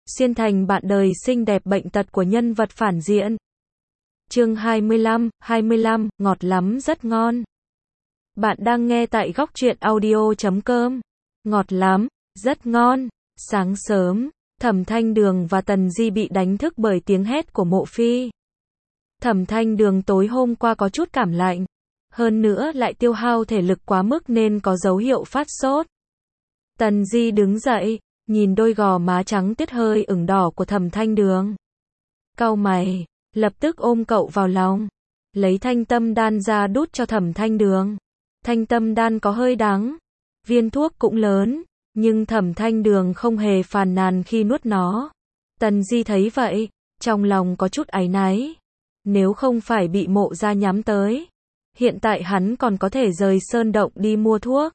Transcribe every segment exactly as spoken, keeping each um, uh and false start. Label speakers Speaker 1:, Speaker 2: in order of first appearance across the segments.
Speaker 1: xuyên thành bạn đời xinh đẹp bệnh tật của nhân vật phản diện. Chương hai mươi lăm, hai mươi lăm, ngọt lắm rất ngon. Bạn đang nghe tại góc truyện audio chấm com. Ngọt lắm, rất ngon. Sáng sớm, Thẩm Thanh Đường và Tần Di bị đánh thức bởi tiếng hét của Mộ Phi. Thẩm Thanh Đường tối hôm qua có chút cảm lạnh, hơn nữa lại tiêu hao thể lực quá mức nên có dấu hiệu phát sốt. Tần Di đứng dậy, nhìn đôi gò má trắng tiết hơi ửng đỏ của Thẩm Thanh Đường. Cau mày, lập tức ôm cậu vào lòng, lấy thanh tâm đan ra đút cho Thẩm Thanh Đường. Thanh tâm đan có hơi đắng, viên thuốc cũng lớn, nhưng Thẩm Thanh Đường không hề phàn nàn khi nuốt nó. Tần Di thấy vậy, trong lòng có chút áy náy. Nếu không phải bị Mộ gia nhắm tới, hiện tại hắn còn có thể rời sơn động đi mua thuốc,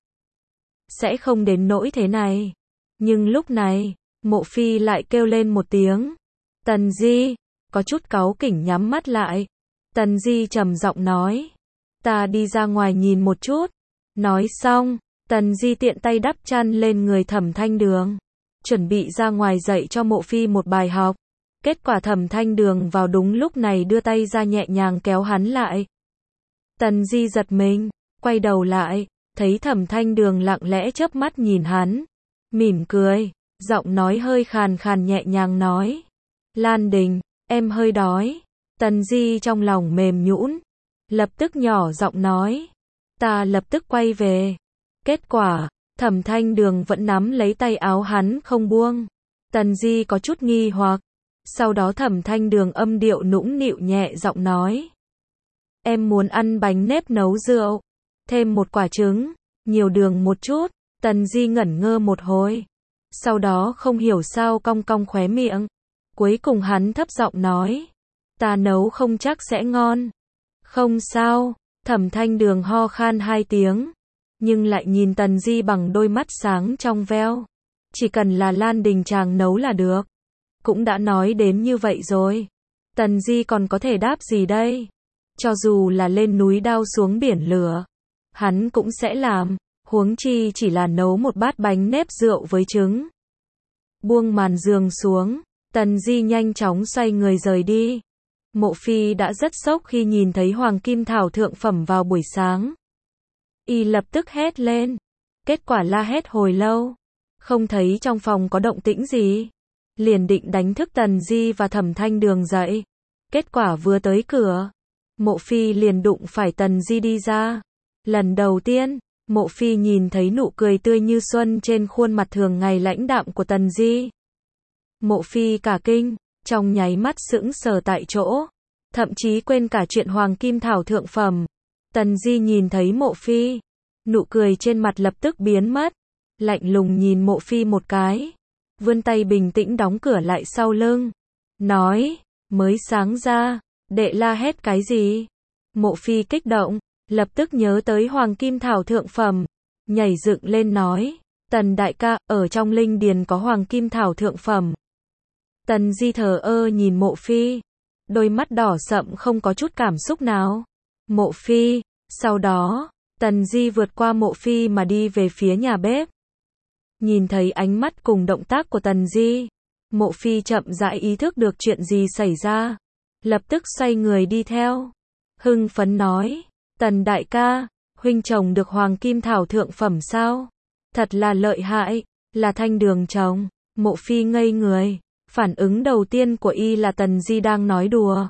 Speaker 1: sẽ không đến nỗi thế này. Nhưng lúc này, Mộ Phi lại kêu lên một tiếng. Tần Di, có chút cáu kỉnh nhắm mắt lại. Tần Di trầm giọng nói, ta đi ra ngoài nhìn một chút. Nói xong, Tần Di tiện tay đắp chăn lên người Thẩm Thanh Đường, chuẩn bị ra ngoài dạy cho Mộ Phi một bài học. Kết quả Thẩm Thanh Đường vào đúng lúc này đưa tay ra nhẹ nhàng kéo hắn lại. Tần Di giật mình, quay đầu lại, thấy Thẩm Thanh Đường lặng lẽ chớp mắt nhìn hắn, mỉm cười, giọng nói hơi khàn khàn nhẹ nhàng nói, Lan Đình, em hơi đói. Tần Di trong lòng mềm nhũn, lập tức nhỏ giọng nói, ta lập tức quay về. Kết quả, Thẩm Thanh Đường vẫn nắm lấy tay áo hắn không buông. Tần Di có chút nghi hoặc, sau đó Thẩm Thanh Đường âm điệu nũng nịu nhẹ giọng nói, em muốn ăn bánh nếp nấu rượu, thêm một quả trứng, nhiều đường một chút. Tần Di ngẩn ngơ một hồi, sau đó không hiểu sao cong cong khóe miệng. Cuối cùng hắn thấp giọng nói, ta nấu không chắc sẽ ngon. Không sao. Thẩm Thanh Đường ho khan hai tiếng, nhưng lại nhìn Tần Di bằng đôi mắt sáng trong veo. Chỉ cần là Lan Đình chàng nấu là được. Cũng đã nói đến như vậy rồi, Tần Di còn có thể đáp gì đây? Cho dù là lên núi đao xuống biển lửa, hắn cũng sẽ làm, huống chi chỉ là nấu một bát bánh nếp rượu với trứng. Buông màn giường xuống, Tần Di nhanh chóng xoay người rời đi. Mộ Phi đã rất sốc khi nhìn thấy hoàng kim thảo thượng phẩm vào buổi sáng. Y lập tức hét lên. Kết quả la hét hồi lâu, không thấy trong phòng có động tĩnh gì. Liền định đánh thức Tần Di và Thẩm Thanh Đường dậy. Kết quả vừa tới cửa, Mộ Phi liền đụng phải Tần Di đi ra. Lần đầu tiên, Mộ Phi nhìn thấy nụ cười tươi như xuân trên khuôn mặt thường ngày lãnh đạm của Tần Di. Mộ Phi cả kinh, trong nháy mắt sững sờ tại chỗ, thậm chí quên cả chuyện hoàng kim thảo thượng phẩm. Tần Di nhìn thấy Mộ Phi, nụ cười trên mặt lập tức biến mất, lạnh lùng nhìn Mộ Phi một cái, vươn tay bình tĩnh đóng cửa lại sau lưng, nói, mới sáng ra, đệ la hét cái gì? Mộ Phi kích động, lập tức nhớ tới hoàng kim thảo thượng phẩm, nhảy dựng lên nói, Tần đại ca, ở trong linh điền có hoàng kim thảo thượng phẩm. Tần Di thờ ơ nhìn Mộ Phi, đôi mắt đỏ sậm không có chút cảm xúc nào. Mộ Phi, sau đó, Tần Di vượt qua Mộ Phi mà đi về phía nhà bếp. Nhìn thấy ánh mắt cùng động tác của Tần Di, Mộ Phi chậm rãi ý thức được chuyện gì xảy ra, lập tức xoay người đi theo. Hưng phấn nói, Tần đại ca, huynh chồng được hoàng kim thảo thượng phẩm sao? Thật là lợi hại, là Thanh Đường chồng. Mộ Phi ngây người, phản ứng đầu tiên của y là Tần Di đang nói đùa.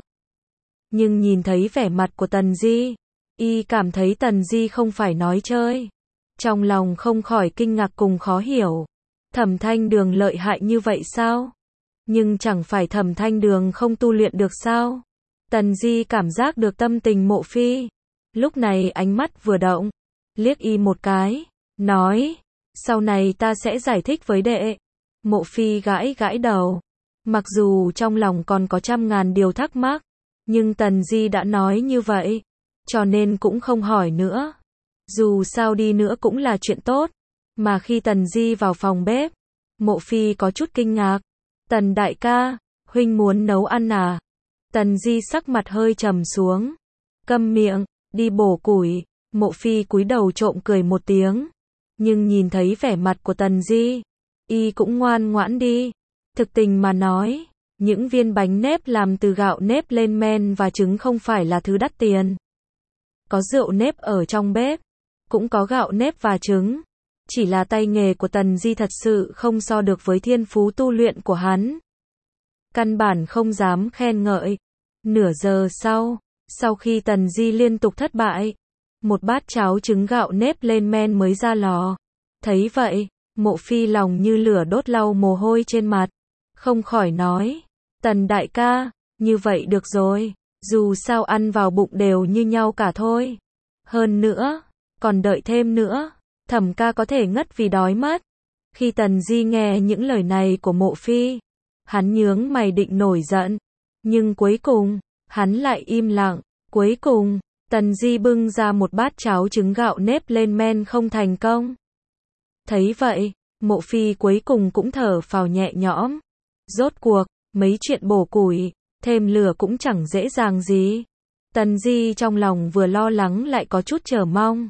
Speaker 1: Nhưng nhìn thấy vẻ mặt của Tần Di, y cảm thấy Tần Di không phải nói chơi. Trong lòng không khỏi kinh ngạc cùng khó hiểu. Thẩm Thanh Đường lợi hại như vậy sao? Nhưng chẳng phải Thẩm Thanh Đường không tu luyện được sao? Tần Di cảm giác được tâm tình Mộ Phi. Lúc này ánh mắt vừa động, liếc y một cái, nói, sau này ta sẽ giải thích với đệ. Mộ Phi gãi gãi đầu. Mặc dù trong lòng còn có trăm ngàn điều thắc mắc, nhưng Tần Di đã nói như vậy, cho nên cũng không hỏi nữa. Dù sao đi nữa cũng là chuyện tốt. Mà khi Tần Di vào phòng bếp, Mộ Phi có chút kinh ngạc. Tần đại ca, huynh muốn nấu ăn à? Tần Di sắc mặt hơi trầm xuống. Câm miệng, đi bổ củi. Mộ Phi cúi đầu trộm cười một tiếng. Nhưng nhìn thấy vẻ mặt của Tần Di, y cũng ngoan ngoãn đi. Thực tình mà nói, những viên bánh nếp làm từ gạo nếp lên men và trứng không phải là thứ đắt tiền. Có rượu nếp ở trong bếp, cũng có gạo nếp và trứng. Chỉ là tay nghề của Tần Di thật sự không so được với thiên phú tu luyện của hắn. Căn bản không dám khen ngợi. Nửa giờ sau, sau khi Tần Di liên tục thất bại, một bát cháo trứng gạo nếp lên men mới ra lò. Thấy vậy, Mộ Phi lòng như lửa đốt lau mồ hôi trên mặt. Không khỏi nói, Tần đại ca, như vậy được rồi, dù sao ăn vào bụng đều như nhau cả thôi. Hơn nữa, còn đợi thêm nữa, Thẩm ca có thể ngất vì đói mất. Khi Tần Di nghe những lời này của Mộ Phi, hắn nhướng mày định nổi giận. Nhưng cuối cùng, hắn lại im lặng. Cuối cùng, Tần Di bưng ra một bát cháo trứng gạo nếp lên men không thành công. Thấy vậy, Mộ Phi cuối cùng cũng thở phào nhẹ nhõm. Rốt cuộc, mấy chuyện bổ củi, thêm lửa cũng chẳng dễ dàng gì. Tần Di trong lòng vừa lo lắng lại có chút chờ mong.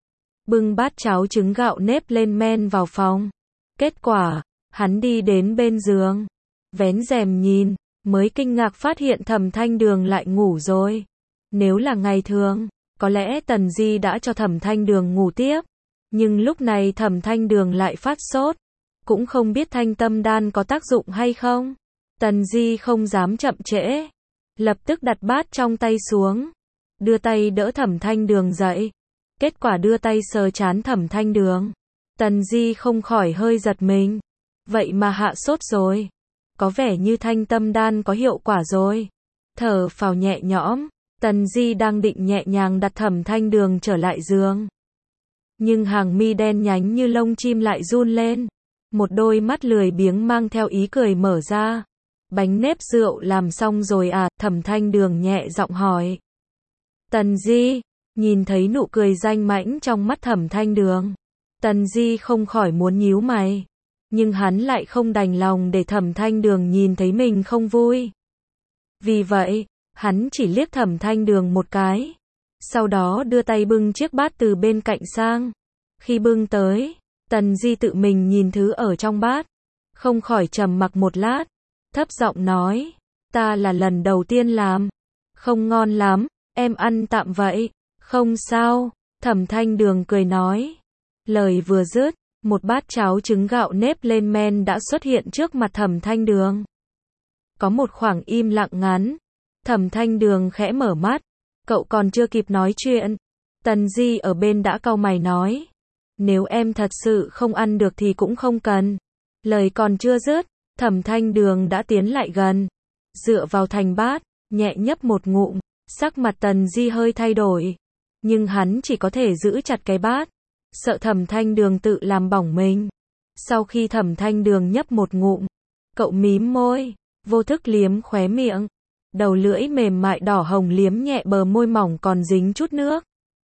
Speaker 1: Bưng bát cháo trứng gạo nếp lên men vào phòng. Kết quả, hắn đi đến bên giường, vén rèm nhìn, mới kinh ngạc phát hiện Thẩm Thanh Đường lại ngủ rồi. Nếu là ngày thường, có lẽ Tần Di đã cho Thẩm Thanh Đường ngủ tiếp. Nhưng lúc này Thẩm Thanh Đường lại phát sốt. Cũng không biết thanh tâm đan có tác dụng hay không. Tần Di không dám chậm trễ. Lập tức đặt bát trong tay xuống. Đưa tay đỡ Thẩm Thanh Đường dậy. Kết quả đưa tay sờ trán Thẩm Thanh Đường. Tần Di không khỏi hơi giật mình. Vậy mà hạ sốt rồi. Có vẻ như thanh tâm đan có hiệu quả rồi. Thở phào nhẹ nhõm. Tần Di đang định nhẹ nhàng đặt Thẩm Thanh Đường trở lại giường. Nhưng hàng mi đen nhánh như lông chim lại run lên. Một đôi mắt lười biếng mang theo ý cười mở ra. Bánh nếp rượu làm xong rồi à? Thẩm Thanh Đường nhẹ giọng hỏi. Tần Di, nhìn thấy nụ cười danh mãnh trong mắt Thẩm Thanh Đường. Tần Di không khỏi muốn nhíu mày. Nhưng hắn lại không đành lòng để Thẩm Thanh Đường nhìn thấy mình không vui. Vì vậy, hắn chỉ liếc Thẩm Thanh Đường một cái. Sau đó đưa tay bưng chiếc bát từ bên cạnh sang. Khi bưng tới, Tần Di tự mình nhìn thứ ở trong bát. Không khỏi trầm mặc một lát. Thấp giọng nói, ta là lần đầu tiên làm. Không ngon lắm, em ăn tạm vậy. Không sao, Thẩm Thanh Đường cười nói. Lời vừa dứt, một bát cháo trứng gạo nếp lên men đã xuất hiện trước mặt Thẩm Thanh Đường. Có một khoảng im lặng ngắn. Thẩm Thanh Đường khẽ mở mắt. Cậu còn chưa kịp nói chuyện. Tần Di ở bên đã cau mày nói. Nếu em thật sự không ăn được thì cũng không cần. Lời còn chưa dứt, Thẩm Thanh Đường đã tiến lại gần. Dựa vào thành bát, nhẹ nhấp một ngụm. Sắc mặt Tần Di hơi thay đổi. Nhưng hắn chỉ có thể giữ chặt cái bát. Sợ Thẩm Thanh Đường tự làm bỏng mình. Sau khi Thẩm Thanh Đường nhấp một ngụm, cậu mím môi, vô thức liếm khóe miệng. Đầu lưỡi mềm mại đỏ hồng liếm nhẹ bờ môi mỏng còn dính chút nước.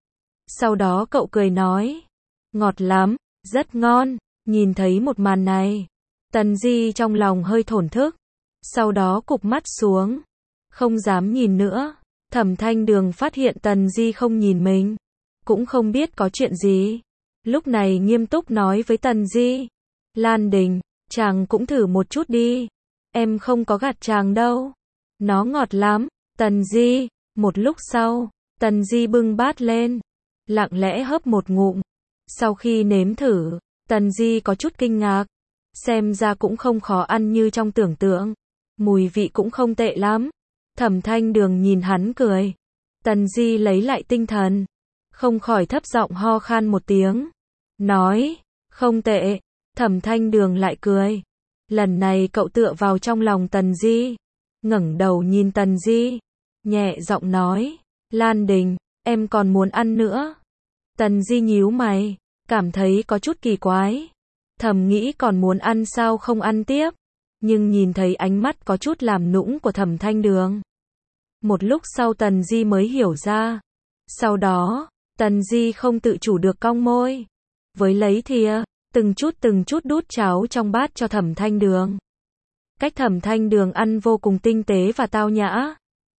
Speaker 1: Sau đó cậu cười nói. Ngọt lắm, rất ngon. Nhìn thấy một màn này, Tần Di trong lòng hơi thổn thức. Sau đó cụp mắt xuống. Không dám nhìn nữa. Thẩm Thanh Đường phát hiện Tần Di không nhìn mình. Cũng không biết có chuyện gì. Lúc này nghiêm túc nói với Tần Di. Lan Đình, chàng cũng thử một chút đi. Em không có gạt chàng đâu. Nó ngọt lắm. Tần Di, một lúc sau, Tần Di bưng bát lên. Lặng lẽ hớp một ngụm. Sau khi nếm thử, Tần Di có chút kinh ngạc. Xem ra cũng không khó ăn như trong tưởng tượng. Mùi vị cũng không tệ lắm. Thẩm Thanh Đường nhìn hắn cười. Tần Di lấy lại tinh thần. Không khỏi thấp giọng ho khan một tiếng. Nói, không tệ. Thẩm Thanh Đường lại cười. Lần này cậu tựa vào trong lòng Tần Di. Ngẩng đầu nhìn Tần Di. Nhẹ giọng nói. Lan Đình, em còn muốn ăn nữa. Tần Di nhíu mày. Cảm thấy có chút kỳ quái. Thầm nghĩ còn muốn ăn sao không ăn tiếp. Nhưng nhìn thấy ánh mắt có chút làm nũng của Thẩm Thanh Đường. Một lúc sau Tần Di mới hiểu ra. Sau đó, Tần Di không tự chủ được cong môi. Với lấy thìa, từng chút từng chút đút cháo trong bát cho Thẩm Thanh Đường. Cách Thẩm Thanh Đường ăn vô cùng tinh tế và tao nhã.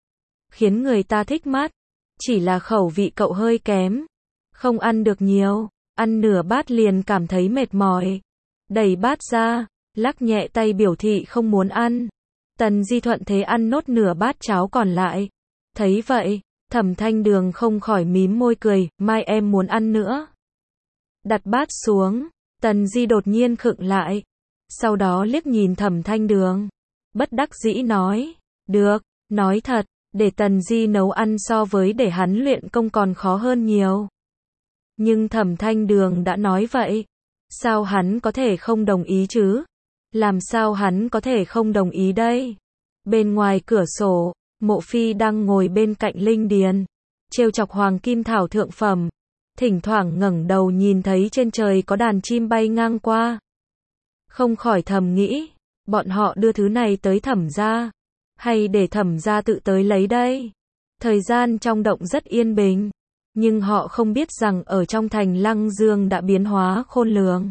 Speaker 1: Khiến người ta thích mắt. Chỉ là khẩu vị cậu hơi kém. Không ăn được nhiều. Ăn nửa bát liền cảm thấy mệt mỏi. Đẩy bát ra. lắc nhẹ tay biểu thị không muốn ăn. Tần Di thuận thế ăn nốt nửa bát cháo còn lại. Thấy vậy, Thẩm Thanh Đường không khỏi mím môi cười, mai em muốn ăn nữa. Đặt bát xuống, Tần Di đột nhiên khựng lại. Sau đó liếc nhìn Thẩm Thanh Đường. Bất đắc dĩ nói, được, nói thật, để Tần Di nấu ăn so với để hắn luyện công còn khó hơn nhiều. Nhưng Thẩm Thanh Đường đã nói vậy, sao hắn có thể không đồng ý chứ? Làm sao hắn có thể không đồng ý đây? Bên ngoài cửa sổ, Mộ Phi đang ngồi bên cạnh linh điền, trêu chọc hoàng kim thảo thượng phẩm, thỉnh thoảng ngẩng đầu nhìn thấy trên trời có đàn chim bay ngang qua. Không khỏi thầm nghĩ, bọn họ đưa thứ này tới Thẩm gia, hay để Thẩm gia tự tới lấy đây? Thời gian trong động rất yên bình, nhưng họ không biết rằng ở trong thành Lăng Dương đã biến hóa khôn lường.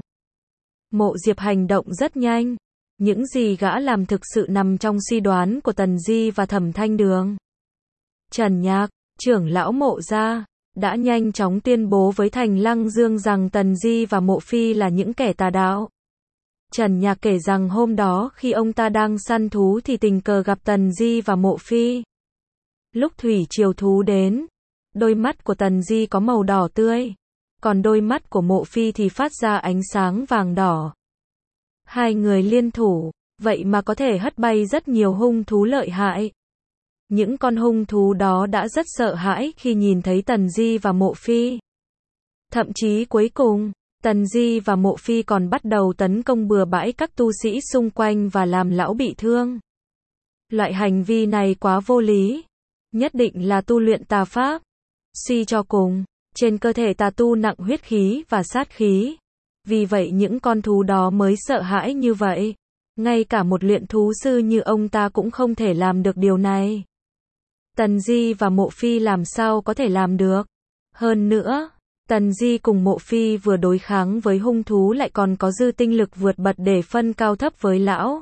Speaker 1: Mộ Diệp hành động rất nhanh, những gì gã làm thực sự nằm trong suy đoán của Tần Di và Thẩm Thanh Đường. Trần Nhạc, trưởng lão Mộ gia, đã nhanh chóng tuyên bố với thành Lăng Dương rằng Tần Di và Mộ Phi là những kẻ tà đạo. Trần Nhạc kể rằng hôm đó khi ông ta đang săn thú thì tình cờ gặp Tần Di và Mộ Phi. Lúc thủy triều thú đến, đôi mắt của Tần Di có màu đỏ tươi, còn đôi mắt của Mộ Phi thì phát ra ánh sáng vàng đỏ. Hai người liên thủ, vậy mà có thể hất bay rất nhiều hung thú lợi hại. Những con hung thú đó đã rất sợ hãi khi nhìn thấy Tần Di và Mộ Phi. Thậm chí cuối cùng, Tần Di và Mộ Phi còn bắt đầu tấn công bừa bãi các tu sĩ xung quanh và làm lão bị thương. Loại hành vi này quá vô lý, nhất định là tu luyện tà pháp. Suy cho cùng, trên cơ thể tà tu nặng huyết khí và sát khí. Vì vậy những con thú đó mới sợ hãi như vậy. Ngay cả một luyện thú sư như ông ta cũng không thể làm được điều này. Tần Di và Mộ Phi làm sao có thể làm được? Hơn nữa, Tần Di cùng Mộ Phi vừa đối kháng với hung thú lại còn có dư tinh lực vượt bật để phân cao thấp với lão.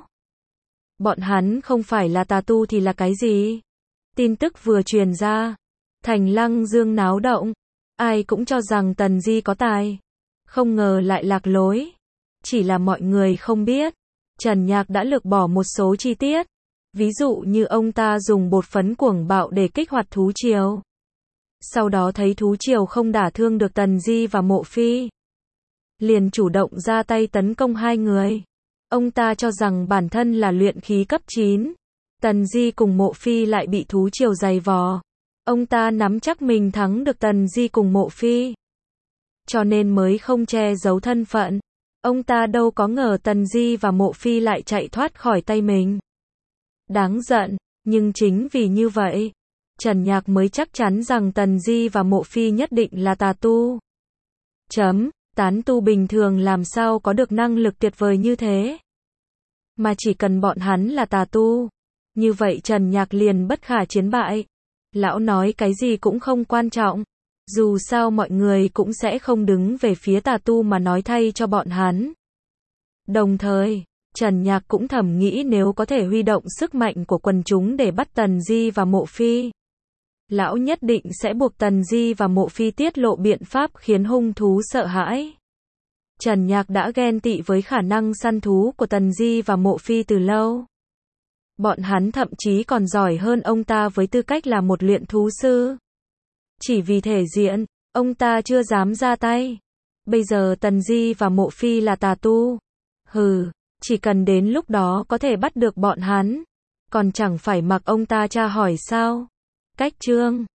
Speaker 1: Bọn hắn không phải là tà tu thì là cái gì? Tin tức vừa truyền ra, thành Lăng Dương náo động, ai cũng cho rằng Tần Di có tài. Không ngờ lại lạc lối. Chỉ là mọi người không biết, Trần Nhạc đã lược bỏ một số chi tiết. Ví dụ như ông ta dùng bột phấn cuồng bạo để kích hoạt thú triều. Sau đó thấy thú triều không đả thương được Tần Di và Mộ Phi, liền chủ động ra tay tấn công hai người. Ông ta cho rằng bản thân là luyện khí cấp chín. Tần Di cùng Mộ Phi lại bị thú triều giày vò. Ông ta nắm chắc mình thắng được Tần Di cùng Mộ Phi, cho nên mới không che giấu thân phận. Ông ta đâu có ngờ Tần Di và Mộ Phi lại chạy thoát khỏi tay mình. Đáng giận, nhưng chính vì như vậy, Trần Nhạc mới chắc chắn rằng Tần Di và Mộ Phi nhất định là tà tu. Chấm, tán tu bình thường làm sao có được năng lực tuyệt vời như thế? Mà chỉ cần bọn hắn là tà tu, như vậy Trần Nhạc liền bất khả chiến bại. Lão nói cái gì cũng không quan trọng. Dù sao mọi người cũng sẽ không đứng về phía tà tu mà nói thay cho bọn hắn. Đồng thời, Trần Nhạc cũng thầm nghĩ nếu có thể huy động sức mạnh của quần chúng để bắt Tần Di và Mộ Phi, lão nhất định sẽ buộc Tần Di và Mộ Phi tiết lộ biện pháp khiến hung thú sợ hãi. Trần Nhạc đã ghen tị với khả năng săn thú của Tần Di và Mộ Phi từ lâu. Bọn hắn thậm chí còn giỏi hơn ông ta với tư cách là một luyện thú sư. Chỉ vì thể diện, ông ta chưa dám ra tay. Bây giờ Tần Di và Mộ Phi là tà tu. Hừ, chỉ cần đến lúc đó có thể bắt được bọn hắn, còn chẳng phải mặc ông ta tra hỏi sao? Cách chương